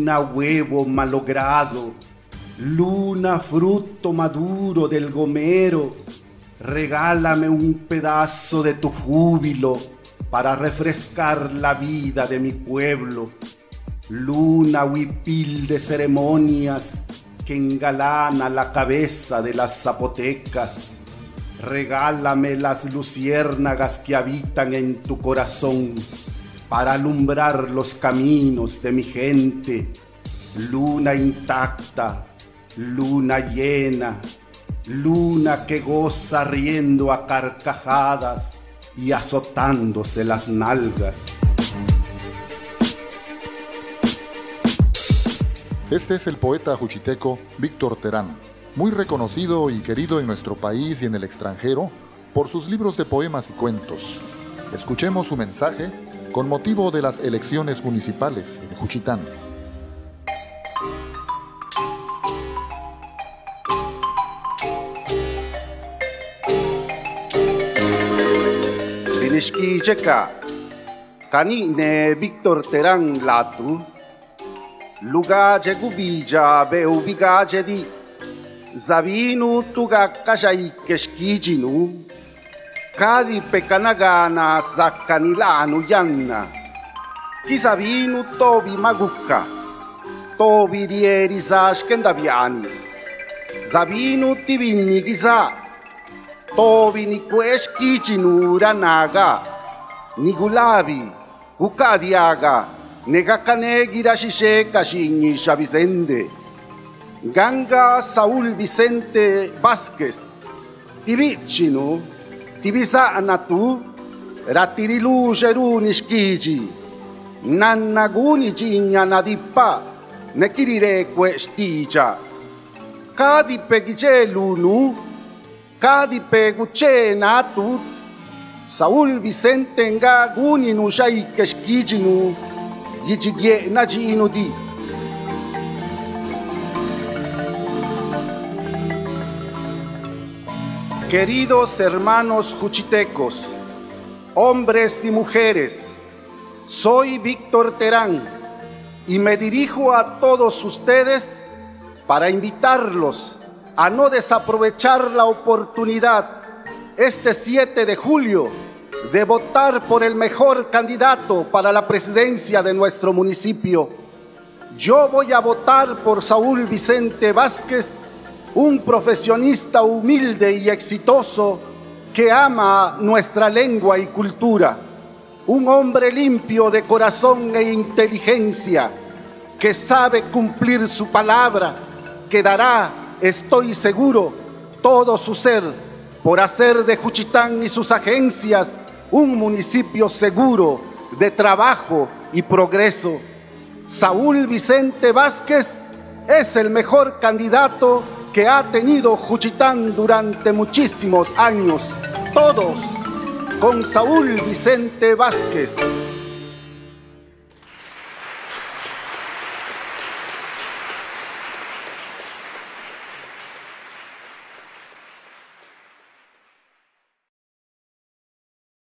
luna, huevo malogrado, luna, fruto maduro del gomero, regálame un pedazo de tu júbilo para refrescar la vida de mi pueblo. Luna, huipil de ceremonias que engalana la cabeza de las zapotecas, regálame las luciérnagas que habitan en tu corazón para alumbrar los caminos de mi gente. Luna intacta, luna llena, luna que goza riendo a carcajadas y azotándose las nalgas. Este es el poeta juchiteco Víctor Terán, muy reconocido y querido en nuestro país y en el extranjero por sus libros de poemas y cuentos. Escuchemos su mensaje con motivo de las elecciones municipales en Juchitán. Binishkicheka, kani ne Víctor Terán latu, lugaje gubija beubigaje di, zavinu tuga kajai keshkijinu, kadi pekanagana zakanilanu yanna, kisavinu tobi maguka, tobi rieri zashkendaviani, zavinu tibini giza, tobi ni kweshkijinu ranaga, nigulabi, ukadiaga, negakane girashishe kashinyi shabizende, Ganga Saúl Vicente Vázquez, Tibichinu, Tibisa Anatu, Ratirilu Jeru Nishkiji, Nanaguni Jinya Nadipa, Nekirire Kwestija, Kadi Pegichelunu, Kadi Peguche Natu, Saúl Vicente Nga Guni Nushai Keshkijinu, Yichigye Najinu Di. Queridos hermanos juchitecos, hombres y mujeres, soy Víctor Terán y me dirijo a todos ustedes para invitarlos a no desaprovechar la oportunidad este 7 de julio de votar por el mejor candidato para la presidencia de nuestro municipio. Yo voy a votar por Saúl Vicente Vázquez, un profesionista humilde y exitoso que ama nuestra lengua y cultura, un hombre limpio de corazón e inteligencia, que sabe cumplir su palabra, que dará, estoy seguro, todo su ser por hacer de Juchitán y sus agencias un municipio seguro de trabajo y progreso. Saúl Vicente Vázquez es el mejor candidato que ha tenido Juchitán durante muchísimos años. Todos con Saúl Vicente Vázquez.